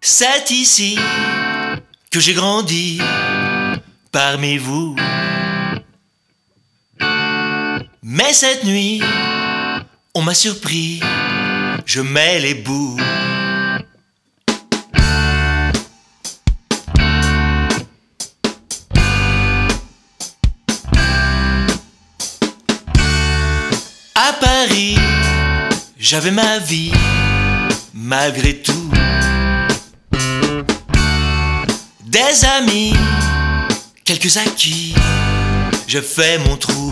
C'est ici que j'ai grandi, parmi vous. Mais cette nuit, on m'a surpris, je mets les bouts. À Paris, j'avais ma vie, malgré tout. Des amis, quelques acquis, je fais mon trou.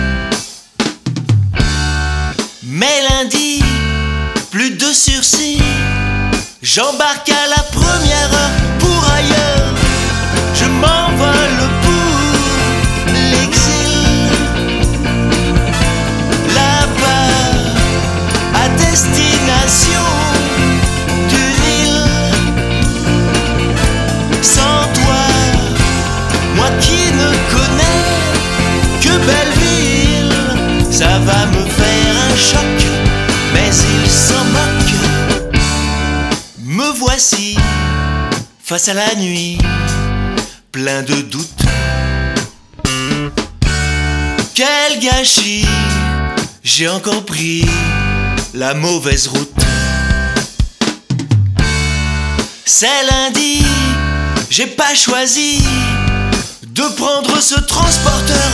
Mais lundi, plus de sursis, j'embarque à la première heure pour ailleurs. Je m'envole pour l'exil, là-bas, à destination d'une île. Sans toi, moi qui ne connais que Belleville, ça va me faire un choc, mais il s'en moque. Me voici face à la nuit, plein de doutes. Quel gâchis, j'ai encore pris la mauvaise route. C'est lundi, j'ai pas choisi de prendre ce transporteur